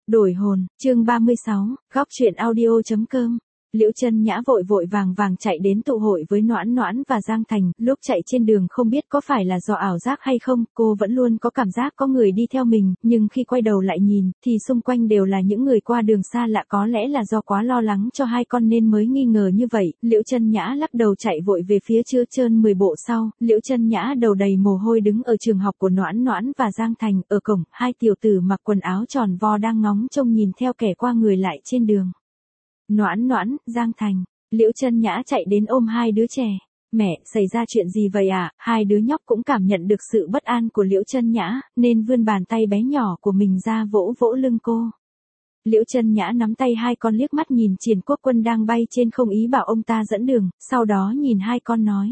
Đổi hồn, chương 36, góc truyện audio.com. Liễu Chân Nhã vội vội vàng vàng chạy đến tụ hội với Noãn Noãn và Giang Thành, lúc chạy trên đường không biết có phải là do ảo giác hay không, cô vẫn luôn có cảm giác có người đi theo mình, nhưng khi quay đầu lại nhìn, thì xung quanh đều là những người qua đường xa lạ, có lẽ là do quá lo lắng cho hai con nên mới nghi ngờ như vậy. Liễu Chân Nhã lắc đầu chạy vội về phía chưa trơn 10 bộ sau, Liễu Chân Nhã đầu đầy mồ hôi đứng ở trường học của Noãn Noãn và Giang Thành, ở cổng, hai tiểu tử mặc quần áo tròn vo đang ngóng trông nhìn theo kẻ qua người lại trên đường. Noãn Noãn, Giang Thành, Liễu Chân Nhã chạy đến ôm hai đứa trẻ. Mẹ, xảy ra chuyện gì vậy ạ? Hai đứa nhóc cũng cảm nhận được sự bất an của Liễu Chân Nhã, nên vươn bàn tay bé nhỏ của mình ra vỗ vỗ lưng cô. Liễu Chân Nhã nắm tay hai con liếc mắt nhìn Triển Quốc Quân đang bay trên không ý bảo ông ta dẫn đường, sau đó nhìn hai con nói.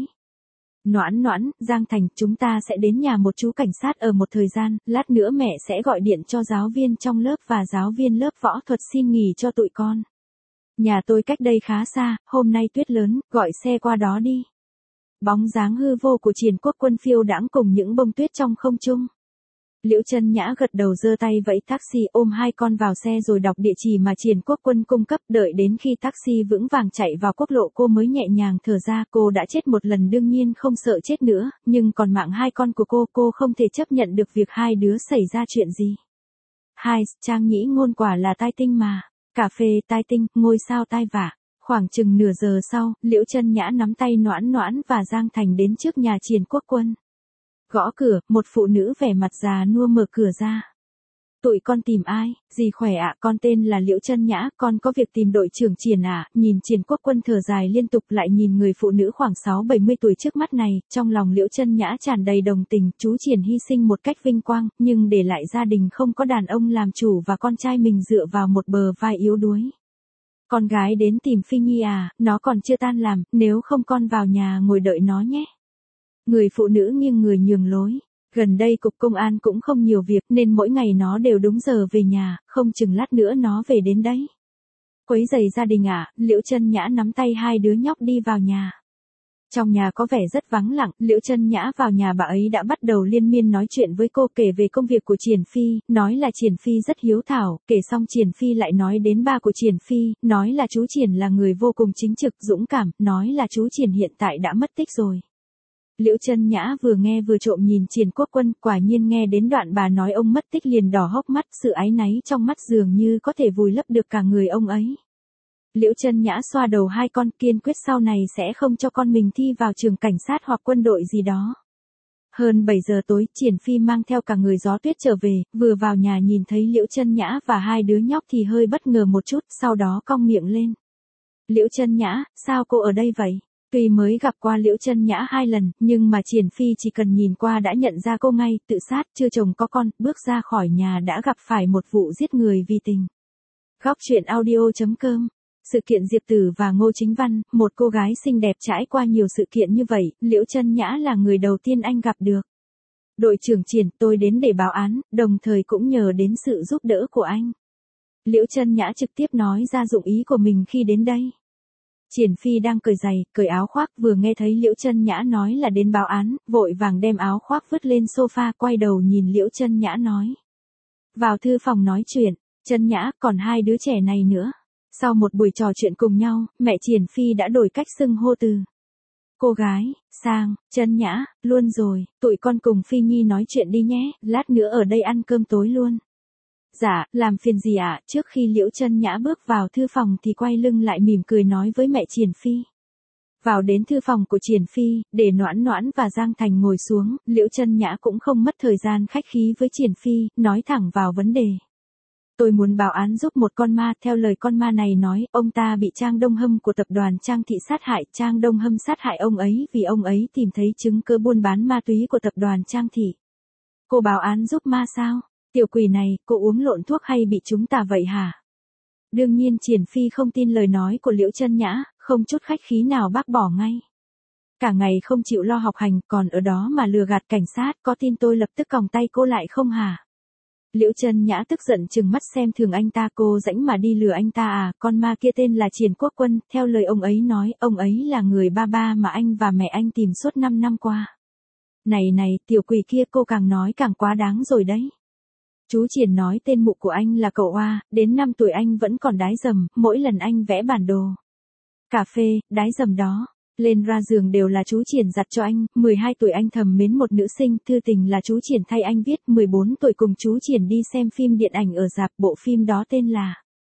Noãn Noãn, Giang Thành, chúng ta sẽ đến nhà một chú cảnh sát ở một thời gian, lát nữa mẹ sẽ gọi điện cho giáo viên trong lớp và giáo viên lớp võ thuật xin nghỉ cho tụi con. Nhà tôi cách đây khá xa, hôm nay tuyết lớn, gọi xe qua đó đi. Bóng dáng hư vô của Triển Quốc Quân phiêu đãng cùng những bông tuyết trong không trung. Liễu Chân Nhã gật đầu giơ tay vẫy taxi ôm hai con vào xe rồi đọc địa chỉ mà Triển Quốc Quân cung cấp, đợi đến khi taxi vững vàng chạy vào quốc lộ cô mới nhẹ nhàng thở ra. Cô đã chết một lần đương nhiên không sợ chết nữa, nhưng còn mạng hai con của cô không thể chấp nhận được việc hai đứa xảy ra chuyện gì. Hai, Trang Nhĩ Ngôn quả là tai tinh mà. Cà phê tai tinh, ngôi sao tai vạ. Khoảng chừng nửa giờ sau, Liễu Chân Nhã nắm tay Noãn Noãn và Giang Thành đến trước nhà Triển Quốc Quân. Gõ cửa, một phụ nữ vẻ mặt già nua mở cửa ra. Tụi con tìm ai? Dì khỏe ạ, con tên là Liễu Chân Nhã, con có việc tìm đội trưởng Triển ạ. Nhìn Triển Quốc Quân thở dài liên tục lại nhìn người phụ nữ khoảng 6-70 tuổi trước mắt này, trong lòng Liễu Chân Nhã tràn đầy đồng tình. Chú Triển hy sinh một cách vinh quang, nhưng để lại gia đình không có đàn ông làm chủ và con trai mình dựa vào một bờ vai yếu đuối. Con gái đến tìm Phi Nhi à, nó còn chưa tan làm, nếu không con vào nhà ngồi đợi nó nhé. Người phụ nữ nghiêng người nhường lối. Gần đây cục công an cũng không nhiều việc nên mỗi ngày nó đều đúng giờ về nhà, không chừng lát nữa nó về đến đấy. Quấy rầy gia đình ạ, Liễu Chân Nhã nắm tay hai đứa nhóc đi vào nhà. Trong nhà có vẻ rất vắng lặng, Liễu Chân Nhã vào nhà bà ấy đã bắt đầu liên miên nói chuyện với cô, kể về công việc của Triển Phi, nói là Triển Phi rất hiếu thảo, kể xong Triển Phi lại nói đến ba của Triển Phi, nói là chú Triển là người vô cùng chính trực, dũng cảm, nói là chú Triển hiện tại đã mất tích rồi. Liễu Chân Nhã vừa nghe vừa trộm nhìn Triển Quốc Quân, quả nhiên nghe đến đoạn bà nói ông mất tích liền đỏ hốc mắt, sự áy náy trong mắt dường như có thể vùi lấp được cả người ông ấy. Liễu Chân Nhã xoa đầu hai con, kiên quyết sau này sẽ không cho con mình thi vào trường cảnh sát hoặc quân đội gì đó. Hơn 7 giờ tối, Triển Phi mang theo cả người gió tuyết trở về, vừa vào nhà nhìn thấy Liễu Chân Nhã và hai đứa nhóc thì hơi bất ngờ một chút, sau đó cong miệng lên. Liễu Chân Nhã, sao cô ở đây vậy? Tuy mới gặp qua Liễu Chân Nhã 2 lần, nhưng mà Triển Phi chỉ cần nhìn qua đã nhận ra cô ngay, tự sát, chưa chồng có con, bước ra khỏi nhà đã gặp phải một vụ giết người vì tình. Góc truyện audio.com. Sự kiện Diệp Tử và Ngô Chính Văn, một cô gái xinh đẹp trải qua nhiều sự kiện như vậy, Liễu Chân Nhã là người đầu tiên anh gặp được. Đội trưởng Triển, tôi đến để báo án, đồng thời cũng nhờ đến sự giúp đỡ của anh. Liễu Chân Nhã trực tiếp nói ra dụng ý của mình khi đến đây. Triển Phi đang cởi giày, cởi áo khoác, vừa nghe thấy Liễu Chân Nhã nói là đến báo án, vội vàng đem áo khoác vứt lên sofa, quay đầu nhìn Liễu Chân Nhã nói. Vào thư phòng nói chuyện, Chân Nhã, còn hai đứa trẻ này nữa. Sau một buổi trò chuyện cùng nhau, mẹ Triển Phi đã đổi cách xưng hô từ cô gái sang Chân Nhã, luôn rồi, tụi con cùng Phi Nhi nói chuyện đi nhé, lát nữa ở đây ăn cơm tối luôn. Dạ, làm phiền gì ạ? Trước khi Liễu Chân Nhã bước vào thư phòng thì quay lưng lại mỉm cười nói với mẹ Triển Phi. Vào đến thư phòng của Triển Phi, để Noãn Noãn và Giang Thành ngồi xuống, Liễu Chân Nhã cũng không mất thời gian khách khí với Triển Phi, nói thẳng vào vấn đề. Tôi muốn báo án giúp một con ma, theo lời con ma này nói, ông ta bị Trang Đông Hâm của tập đoàn Trang Thị sát hại, Trang Đông Hâm sát hại ông ấy vì ông ấy tìm thấy chứng cứ buôn bán ma túy của tập đoàn Trang Thị. Cô báo án giúp ma sao? Tiểu quỷ này, cô uống lộn thuốc hay bị chúng tà vậy hả? Đương nhiên Triển Phi không tin lời nói của Liễu Chân Nhã, không chút khách khí nào bác bỏ ngay. Cả ngày không chịu lo học hành, còn ở đó mà lừa gạt cảnh sát, có tin tôi lập tức còng tay cô lại không hả? Liễu Chân Nhã tức giận trừng mắt xem thường anh ta, cô rãnh mà đi lừa anh ta à, con ma kia tên là Triển Quốc Quân, theo lời ông ấy nói, ông ấy là người ba mà anh và mẹ anh tìm suốt 5 năm qua. Này, tiểu quỷ kia, cô càng nói càng quá đáng rồi đấy. Chú Triển nói tên mụ của anh là cậu Oa, đến 5 tuổi anh vẫn còn đái dầm, mỗi lần anh vẽ bản đồ cà phê, đái dầm đó, lên ra giường đều là chú Triển giặt cho anh, 12 tuổi anh thầm mến một nữ sinh, thư tình là chú Triển thay anh viết, 14 tuổi cùng chú Triển đi xem phim điện ảnh ở rạp, bộ phim đó tên là...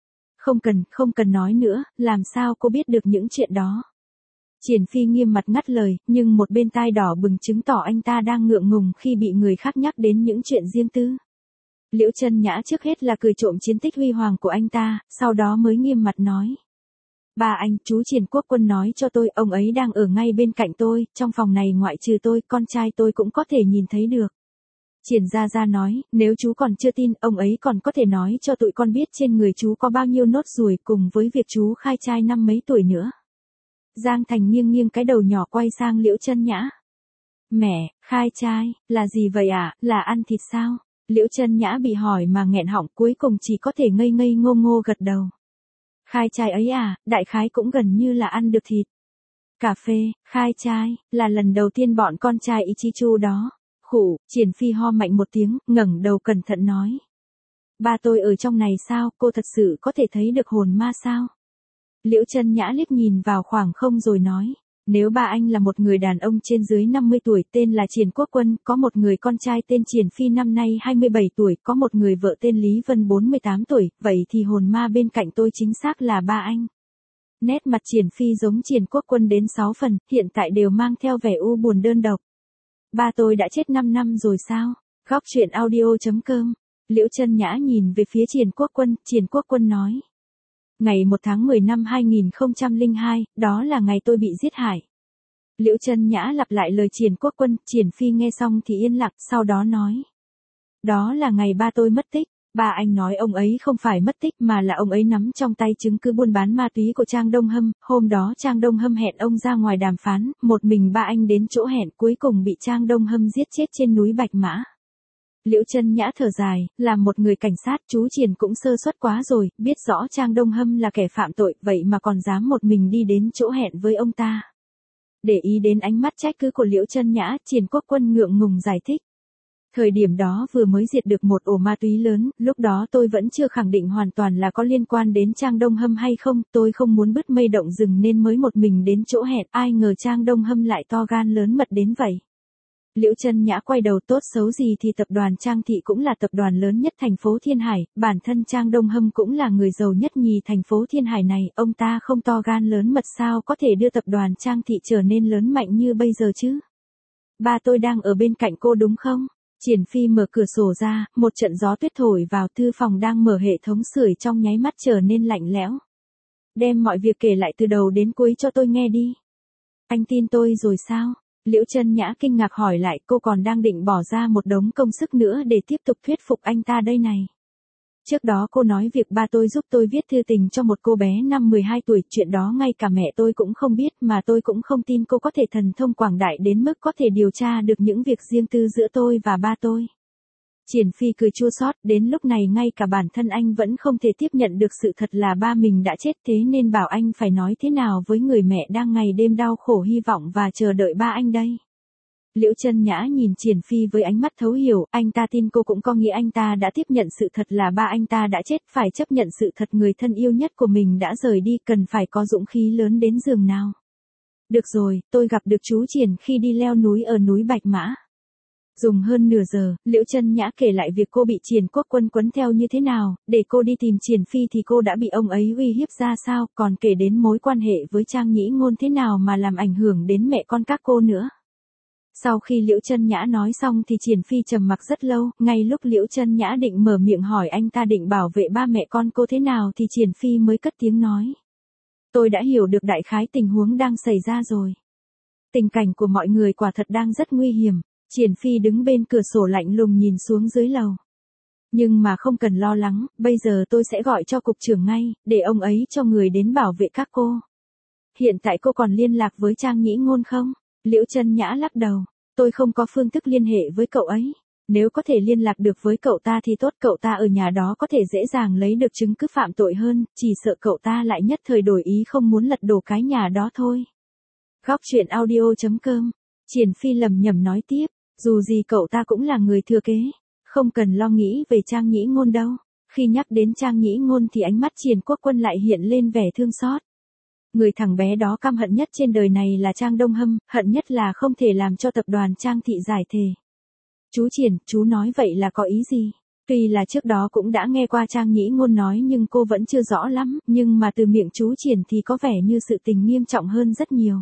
Không cần nói nữa, làm sao cô biết được những chuyện đó. Triển Phi nghiêm mặt ngắt lời, nhưng một bên tai đỏ bừng chứng tỏ anh ta đang ngượng ngùng khi bị người khác nhắc đến những chuyện riêng tư. Liễu Chân Nhã trước hết là cười trộm chiến tích huy hoàng của anh ta, sau đó mới nghiêm mặt nói. Ba anh, chú Triển Quốc Quân nói cho tôi, ông ấy đang ở ngay bên cạnh tôi, trong phòng này ngoại trừ tôi, con trai tôi cũng có thể nhìn thấy được. Triển Gia Gia nói, nếu chú còn chưa tin, ông ấy còn có thể nói cho tụi con biết trên người chú có bao nhiêu nốt ruồi cùng với việc chú khai trai năm mấy tuổi nữa. Giang Thành nghiêng nghiêng cái đầu nhỏ quay sang Liễu Chân Nhã. Mẹ, khai trai, là gì vậy ạ, là ăn thịt sao? Liễu Chân Nhã bị hỏi mà nghẹn họng, cuối cùng chỉ có thể ngây ngây ngô ngô gật đầu. Khai trai ấy à, đại khái cũng gần như là ăn được thịt. Cà phê, khai trai, là lần đầu tiên bọn con trai Ichichu đó. Khủ, Triển Phi ho mạnh một tiếng, ngẩng đầu cẩn thận nói. Ba tôi ở trong này sao, cô thật sự có thể thấy được hồn ma sao? Liễu Chân Nhã liếc nhìn vào khoảng không rồi nói. Nếu ba anh là một người đàn ông trên dưới 50 tuổi tên là Triển Quốc Quân, có một người con trai tên Triển Phi năm nay 27 tuổi, có một người vợ tên Lý Vân 48 tuổi, vậy thì hồn ma bên cạnh tôi chính xác là ba anh. Nét mặt Triển Phi giống Triển Quốc Quân đến 6 phần, hiện tại đều mang theo vẻ u buồn đơn độc. Ba tôi đã chết 5 năm rồi sao? Góc truyện audio.com. Liễu Chân Nhã nhìn về phía Triển Quốc Quân nói. Ngày 1 tháng 10 năm 2002, đó là ngày tôi bị giết hại. Liễu Chân Nhã lặp lại lời Triển Quốc Quân, Triển Phi nghe xong thì yên lặng, sau đó nói. Đó là ngày ba tôi mất tích. Ba anh nói ông ấy không phải mất tích mà là ông ấy nắm trong tay chứng cứ buôn bán ma túy của Trang Đông Hâm, hôm đó Trang Đông Hâm hẹn ông ra ngoài đàm phán, một mình ba anh đến chỗ hẹn cuối cùng bị Trang Đông Hâm giết chết trên núi Bạch Mã. Liễu Chân Nhã thở dài, là một người cảnh sát, chú Triển cũng sơ suất quá rồi, biết rõ Trang Đông Hâm là kẻ phạm tội, vậy mà còn dám một mình đi đến chỗ hẹn với ông ta. Để ý đến ánh mắt trách cứ của Liễu Chân Nhã, Triển Quốc Quân ngượng ngùng giải thích. Thời điểm đó vừa mới diệt được một ổ ma túy lớn, lúc đó tôi vẫn chưa khẳng định hoàn toàn là có liên quan đến Trang Đông Hâm hay không, tôi không muốn bứt mây động rừng nên mới một mình đến chỗ hẹn, ai ngờ Trang Đông Hâm lại to gan lớn mật đến vậy. Liễu Chân Nhã quay đầu, tốt xấu gì thì tập đoàn Trang Thị cũng là tập đoàn lớn nhất thành phố Thiên Hải, bản thân Trang Đông Hâm cũng là người giàu nhất nhì thành phố Thiên Hải này, ông ta không to gan lớn mật sao có thể đưa tập đoàn Trang Thị trở nên lớn mạnh như bây giờ chứ? Ba tôi đang ở bên cạnh cô đúng không? Triển Phi mở cửa sổ ra, một trận gió tuyết thổi vào, thư phòng đang mở hệ thống sưởi trong nháy mắt trở nên lạnh lẽo. Đem mọi việc kể lại từ đầu đến cuối cho tôi nghe đi. Anh tin tôi rồi sao? Liễu Chân Nhã kinh ngạc hỏi lại, cô còn đang định bỏ ra một đống công sức nữa để tiếp tục thuyết phục anh ta đây này. Trước đó cô nói việc ba tôi giúp tôi viết thư tình cho một cô bé năm 12 tuổi, chuyện đó ngay cả mẹ tôi cũng không biết mà tôi cũng không tin cô có thể thần thông quảng đại đến mức có thể điều tra được những việc riêng tư giữa tôi và ba tôi. Triển Phi cười chua xót, đến lúc này ngay cả bản thân anh vẫn không thể tiếp nhận được sự thật là ba mình đã chết, thế nên bảo anh phải nói thế nào với người mẹ đang ngày đêm đau khổ hy vọng và chờ đợi ba anh đây. Liễu Chân Nhã nhìn Triển Phi với ánh mắt thấu hiểu, anh ta tin cô cũng có nghĩa anh ta đã tiếp nhận sự thật là ba anh ta đã chết, phải chấp nhận sự thật người thân yêu nhất của mình đã rời đi, cần phải có dũng khí lớn đến giường nào. Được rồi, tôi gặp được chú Triển khi đi leo núi ở núi Bạch Mã. Dùng hơn nửa giờ, Liễu Chân Nhã kể lại việc cô bị Triển Quốc Quân quấn theo như thế nào, để cô đi tìm Triển Phi thì cô đã bị ông ấy uy hiếp ra sao, còn kể đến mối quan hệ với Trang Nhĩ Ngôn thế nào mà làm ảnh hưởng đến mẹ con các cô nữa. Sau khi Liễu Chân Nhã nói xong thì Triển Phi trầm mặc rất lâu, ngay lúc Liễu Chân Nhã định mở miệng hỏi anh ta định bảo vệ ba mẹ con cô thế nào thì Triển Phi mới cất tiếng nói. Tôi đã hiểu được đại khái tình huống đang xảy ra rồi. Tình cảnh của mọi người quả thật đang rất nguy hiểm. Triển Phi đứng bên cửa sổ lạnh lùng nhìn xuống dưới lầu. Nhưng mà không cần lo lắng, bây giờ tôi sẽ gọi cho cục trưởng ngay, để ông ấy cho người đến bảo vệ các cô. Hiện tại cô còn liên lạc với Trang Nhĩ Ngôn không? Liễu Chân Nhã lắc đầu. Tôi không có phương thức liên hệ với cậu ấy. Nếu có thể liên lạc được với cậu ta thì tốt, cậu ta ở nhà đó có thể dễ dàng lấy được chứng cứ phạm tội hơn, chỉ sợ cậu ta lại nhất thời đổi ý không muốn lật đổ cái nhà đó thôi. Góc truyện audio.com. Triển Phi lẩm nhẩm nói tiếp, dù gì cậu ta cũng là người thừa kế. Không cần lo nghĩ về Trang Nhĩ Ngôn đâu. Khi nhắc đến Trang Nhĩ Ngôn thì ánh mắt Triển Quốc Quân lại hiện lên vẻ thương xót. Người thằng bé đó căm hận nhất trên đời này là Trang Đông Hâm, hận nhất là không thể làm cho tập đoàn Trang Thị giải thể. Chú Triển, chú nói vậy là có ý gì? Tuy là trước đó cũng đã nghe qua Trang Nhĩ Ngôn nói nhưng cô vẫn chưa rõ lắm, nhưng mà từ miệng chú Triển thì có vẻ như sự tình nghiêm trọng hơn rất nhiều.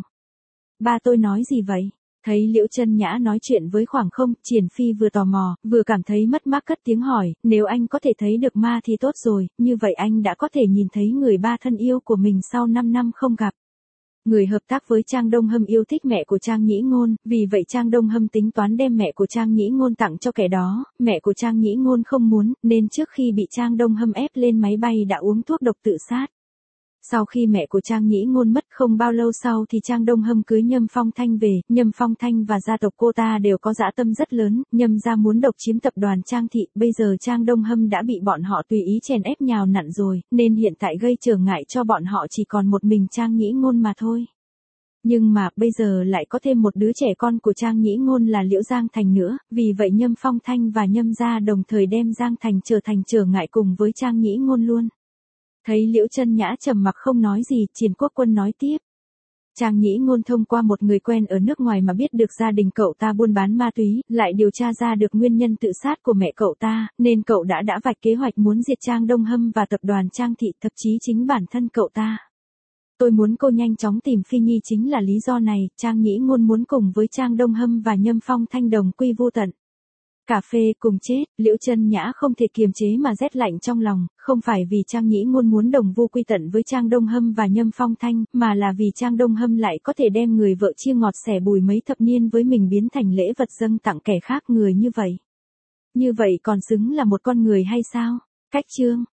Ba tôi nói gì vậy? Thấy Liễu Chân Nhã nói chuyện với khoảng không, Triển Phi vừa tò mò, vừa cảm thấy mất mát cất tiếng hỏi, nếu anh có thể thấy được ma thì tốt rồi, như vậy anh đã có thể nhìn thấy người ba thân yêu của mình sau 5 năm không gặp. Người hợp tác với Trang Đông Hâm yêu thích mẹ của Trang Nhĩ Ngôn, vì vậy Trang Đông Hâm tính toán đem mẹ của Trang Nhĩ Ngôn tặng cho kẻ đó, mẹ của Trang Nhĩ Ngôn không muốn, nên trước khi bị Trang Đông Hâm ép lên máy bay đã uống thuốc độc tự sát. Sau khi mẹ của Trang Nhĩ Ngôn mất không bao lâu sau thì Trang Đông Hâm cưới Nhâm Phong Thanh về, Nhâm Phong Thanh và gia tộc cô ta đều có dã tâm rất lớn, Nhâm gia muốn độc chiếm tập đoàn Trang Thị, bây giờ Trang Đông Hâm đã bị bọn họ tùy ý chèn ép nhào nặn rồi, nên hiện tại gây trở ngại cho bọn họ chỉ còn một mình Trang Nhĩ Ngôn mà thôi. Nhưng mà, bây giờ lại có thêm một đứa trẻ con của Trang Nhĩ Ngôn là Liễu Giang Thành nữa, vì vậy Nhâm Phong Thanh và Nhâm gia đồng thời đem Giang Thành trở thành trở ngại cùng với Trang Nhĩ Ngôn luôn. Thấy Liễu Chân Nhã trầm mặc không nói gì, Triển Quốc Quân nói tiếp. Trang Nhĩ Ngôn thông qua một người quen ở nước ngoài mà biết được gia đình cậu ta buôn bán ma túy, lại điều tra ra được nguyên nhân tự sát của mẹ cậu ta, nên cậu đã vạch kế hoạch muốn diệt Trang Đông Hâm và tập đoàn Trang Thị, thậm chí chính bản thân cậu ta. Tôi muốn cô nhanh chóng tìm Phi Nhi chính là lý do này, Trang Nhĩ Ngôn muốn cùng với Trang Đông Hâm và Nhâm Phong Thanh đồng quy vô tận. Cà phê cùng chết, Liễu Chân Nhã không thể kiềm chế mà rét lạnh trong lòng, không phải vì Trang Nhĩ Ngôn muốn đồng vu quy tận với Trang Đông Hâm và Nhâm Phong Thanh, mà là vì Trang Đông Hâm lại có thể đem người vợ chia ngọt sẻ bùi mấy thập niên với mình biến thành lễ vật dâng tặng kẻ khác người như vậy. Như vậy còn xứng là một con người hay sao? Cách chương